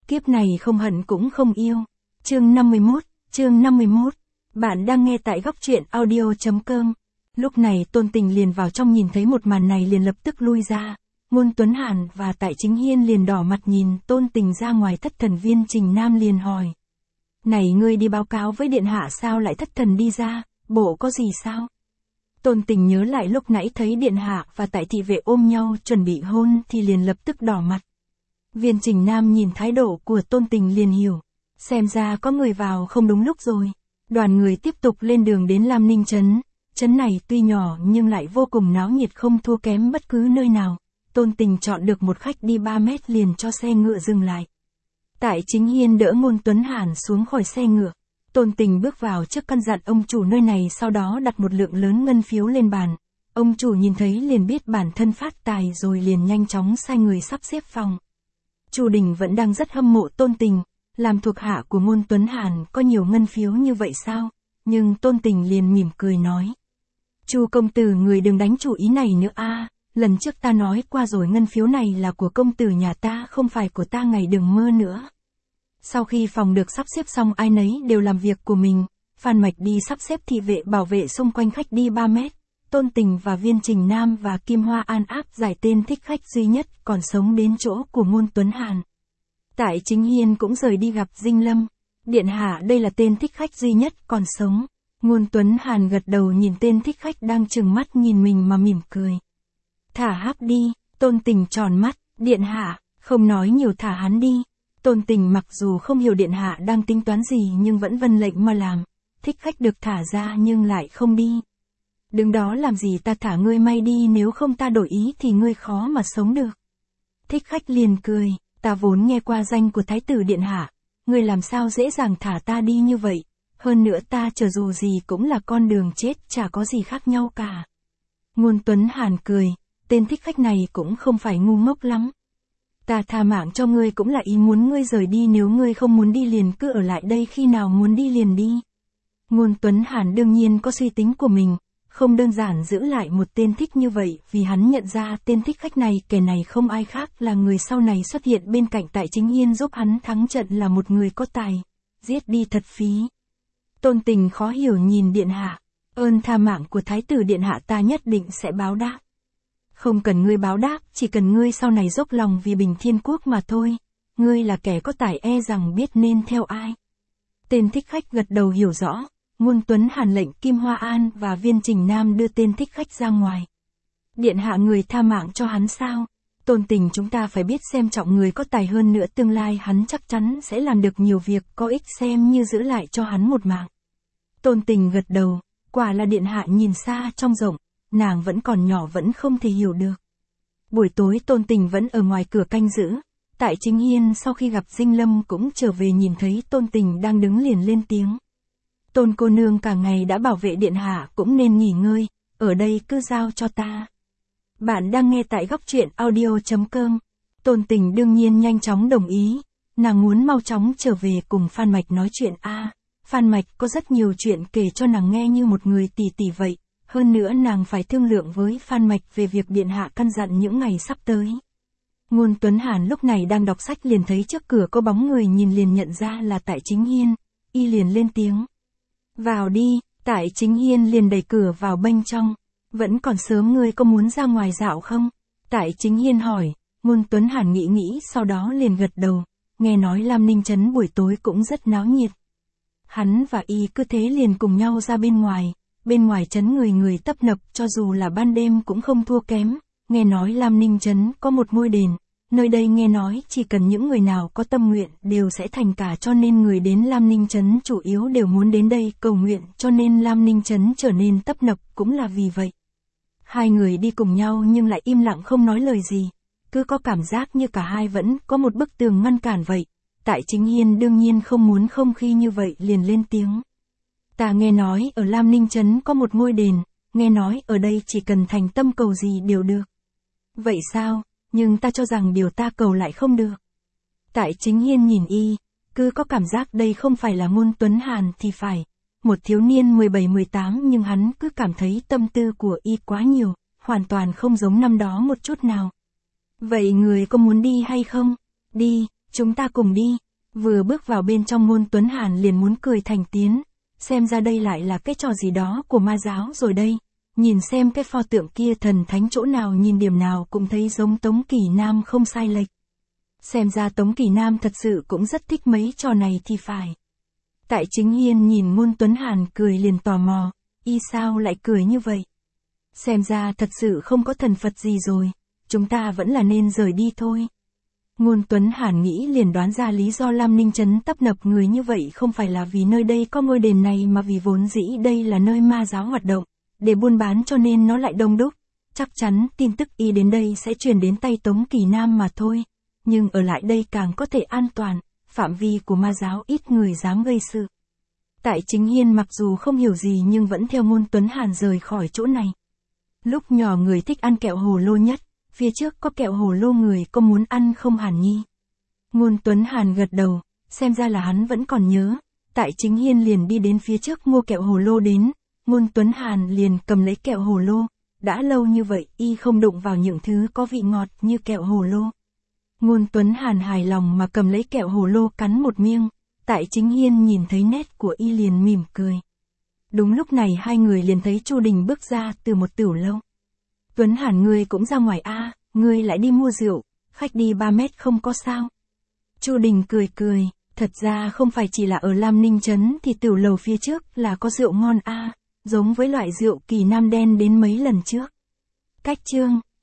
Kiếp này không hận cũng không yêu. Chương 51. Bạn đang nghe tại góc truyện audio.com. Lúc này Tôn Tình liền vào trong nhìn thấy một màn này liền lập tức lui ra. Ngôn Tuấn Hàn và Tại Chính Hiên liền đỏ mặt nhìn Tôn Tình ra ngoài. Thất thần Viên Trình Nam liền hỏi. Này ngươi đi báo cáo với điện hạ sao lại thất thần đi ra, bộ có gì sao? Tôn Tình nhớ lại lúc nãy thấy điện hạ và Tại thị vệ ôm nhau chuẩn bị hôn thì liền lập tức đỏ mặt. Viên Trình Nam nhìn thái độ của Tôn Tình liền hiểu. Xem ra có người vào không đúng lúc rồi. Đoàn người tiếp tục lên đường đến Lam Ninh Trấn. Trấn này tuy nhỏ nhưng lại vô cùng náo nhiệt không thua kém bất cứ nơi nào. Tôn Tình chọn được một khách đi 3 mét liền cho xe ngựa dừng lại. Tại Chính Hiên đỡ Ngôn Tuấn Hàn xuống khỏi xe ngựa. Tôn Tình bước vào trước căn dặn ông chủ nơi này, sau đó đặt một lượng lớn ngân phiếu lên bàn. Ông chủ nhìn thấy liền biết bản thân phát tài rồi liền nhanh chóng sai người sắp xếp phòng. Chu Đình vẫn đang rất hâm mộ Tôn Tình, làm thuộc hạ của Ngôn Tuấn Hàn có nhiều ngân phiếu như vậy sao? Nhưng Tôn Tình liền mỉm cười nói. Chu công tử người đừng đánh chủ ý này nữa a. Lần trước ta nói qua rồi, ngân phiếu này là của công tử nhà ta không phải của ta, ngày đừng mơ nữa. Sau khi phòng được sắp xếp xong ai nấy đều làm việc của mình, Phan Mạch đi sắp xếp thị vệ bảo vệ xung quanh khách đi 3 mét. Tôn Tình và Viên Trình Nam và Kim Hoa An áp giải tên thích khách duy nhất còn sống đến chỗ của Ngôn Tuấn Hàn. Tại Chính Hiên cũng rời đi gặp Dinh Lâm. Điện hạ, đây là tên thích khách duy nhất còn sống. Ngôn Tuấn Hàn gật đầu nhìn tên thích khách đang trừng mắt nhìn mình mà mỉm cười. Thả háp đi. Tôn Tình tròn mắt. Điện hạ, không nói nhiều, thả hắn đi. Tôn Tình mặc dù không hiểu điện hạ đang tính toán gì nhưng vẫn vâng lệnh mà làm. Thích khách được thả ra nhưng lại không đi. Đứng đó làm gì, ta thả ngươi may đi, nếu không ta đổi ý thì ngươi khó mà sống được. Thích khách liền cười. Ta vốn nghe qua danh của Thái tử điện hạ, ngươi làm sao dễ dàng thả ta đi như vậy, hơn nữa ta chờ dù gì cũng là con đường chết, chả có gì khác nhau cả. Ngôn Tuấn Hàn cười, tên thích khách này cũng không phải ngu ngốc lắm. Ta tha mạng cho ngươi cũng là ý muốn ngươi rời đi, nếu ngươi không muốn đi liền cứ ở lại đây, khi nào muốn đi liền đi. Ngôn Tuấn Hàn đương nhiên có suy tính của mình. Không đơn giản giữ lại một tên thích như vậy, vì hắn nhận ra tên thích khách này, kẻ này không ai khác là người sau này xuất hiện bên cạnh Tại Chính Hiên giúp hắn thắng trận, là một người có tài. Giết đi thật phí. Tôn Tình khó hiểu nhìn điện hạ. Ơn tha mạng của Thái tử điện hạ ta nhất định sẽ báo đáp. Không cần ngươi báo đáp, chỉ cần ngươi sau này dốc lòng vì bình thiên quốc mà thôi. Ngươi là kẻ có tài, e rằng biết nên theo ai. Tên thích khách gật đầu hiểu rõ. Ngôn Tuấn Hàn lệnh Kim Hoa An và Viên Trình Nam đưa tên thích khách ra ngoài. Điện hạ, người tha mạng cho hắn sao? Tôn Tình, chúng ta phải biết xem trọng người có tài, hơn nữa tương lai hắn chắc chắn sẽ làm được nhiều việc có ích, xem như giữ lại cho hắn một mạng. Tôn Tình gật đầu, quả là điện hạ nhìn xa trông rộng, nàng vẫn còn nhỏ vẫn không thể hiểu được. Buổi tối Tôn Tình vẫn ở ngoài cửa canh giữ. Tại Chính Hiên sau khi gặp Dinh Lâm cũng trở về, nhìn thấy Tôn Tình đang đứng liền lên tiếng. Tôn cô nương cả ngày đã bảo vệ điện hạ cũng nên nghỉ ngơi, ở đây cứ giao cho ta. Bạn đang nghe tại góc truyện audio.com. Tôn Tình đương nhiên nhanh chóng đồng ý, nàng muốn mau chóng trở về cùng Phan Mạch nói chuyện Phan Mạch có rất nhiều chuyện kể cho nàng nghe như một người tỷ tỷ vậy, hơn nữa nàng phải thương lượng với Phan Mạch về việc điện hạ căn dặn những ngày sắp tới. Ngôn Tuấn Hàn lúc này đang đọc sách liền thấy trước cửa có bóng người, nhìn liền nhận ra là Tại Chính Hiên, y liền lên tiếng. Vào đi. Tại Chính Hiên liền đẩy cửa vào bên trong. Vẫn còn sớm, ngươi có muốn ra ngoài dạo không? Tại Chính Hiên hỏi. Ngôn Tuấn Hàn nghĩ sau đó liền gật đầu. Nghe nói Lam Ninh Trấn buổi tối cũng rất náo nhiệt. Hắn và y cứ thế liền cùng nhau ra bên ngoài. Bên ngoài trấn người tấp nập, cho dù là ban đêm cũng không thua kém. Nghe nói Lam Ninh Trấn có một ngôi đền. Nơi đây nghe nói chỉ cần những người nào có tâm nguyện đều sẽ thành cả, cho nên người đến Lam Ninh Trấn chủ yếu đều muốn đến đây cầu nguyện, cho nên Lam Ninh Trấn trở nên tấp nập cũng là vì vậy. Hai người đi cùng nhau nhưng lại im lặng không nói lời gì, cứ có cảm giác như cả hai vẫn có một bức tường ngăn cản vậy. Tại Chính Hiên đương nhiên không muốn không khí như vậy liền lên tiếng. Ta nghe nói ở Lam Ninh Trấn có một ngôi đền, nghe nói ở đây chỉ cần thành tâm cầu gì đều được. Vậy sao? Nhưng ta cho rằng điều ta cầu lại không được. Tại Chính Hiên nhìn y, cứ có cảm giác đây không phải là Ngôn Tuấn Hàn thì phải. Một thiếu niên 17-18 nhưng hắn cứ cảm thấy tâm tư của y quá nhiều, hoàn toàn không giống năm đó một chút nào. Vậy người có muốn đi hay không? Đi. chúng ta cùng đi. Vừa bước vào bên trong Ngôn Tuấn Hàn liền muốn cười thành tiếng, xem ra đây lại là cái trò gì đó của ma giáo rồi đây. Nhìn xem cái pho tượng kia thần thánh chỗ nào nhìn điểm nào cũng thấy giống Tống Kỳ Nam không sai lệch. Xem ra Tống Kỳ Nam thật sự cũng rất thích mấy trò này thì phải. Tại Chính Hiên nhìn Ngôn Tuấn Hàn cười liền tò mò, y sao lại cười như vậy? Xem ra thật sự không có thần Phật gì rồi, chúng ta vẫn là nên rời đi thôi. Ngôn Tuấn Hàn nghĩ liền đoán ra lý do Lam Ninh Trấn tấp nập người như vậy không phải là vì nơi đây có ngôi đền này mà vì vốn dĩ đây là nơi ma giáo hoạt động, để buôn bán cho nên nó lại đông đúc. Chắc chắn tin tức y đến đây sẽ truyền đến tay Tống Kỳ Nam mà thôi. Nhưng ở lại đây càng có thể an toàn, phạm vi của ma giáo ít người dám gây sự. Tại Chính Hiên mặc dù không hiểu gì nhưng vẫn theo Ngôn Tuấn Hàn rời khỏi chỗ này. Lúc nhỏ người thích ăn kẹo hồ lô nhất, phía trước có kẹo hồ lô người có muốn ăn không Hàn Nhi? Ngôn Tuấn Hàn gật đầu, xem ra là hắn vẫn còn nhớ. Tại Chính Hiên liền đi đến phía trước mua kẹo hồ lô đến, Ngôn Tuấn Hàn liền cầm lấy kẹo hồ lô. Đã lâu như vậy y không đụng vào những thứ có vị ngọt như kẹo hồ lô. Ngôn Tuấn Hàn hài lòng mà cầm lấy kẹo hồ lô cắn một miếng. Tại Chính Hiên nhìn thấy nét của y liền mỉm cười. Đúng lúc này hai người liền thấy Chu Đình bước ra từ một tửu lâu. Tuấn Hàn ngươi cũng ra ngoài a, ngươi lại đi mua rượu, khách đi 3 mét không có sao. Chu Đình cười cười, thật ra không phải chỉ là ở Lam Ninh Trấn thì tửu lầu phía trước là có rượu ngon a, giống với loại rượu Kỳ Nam đen đến mấy lần trước. Cách chương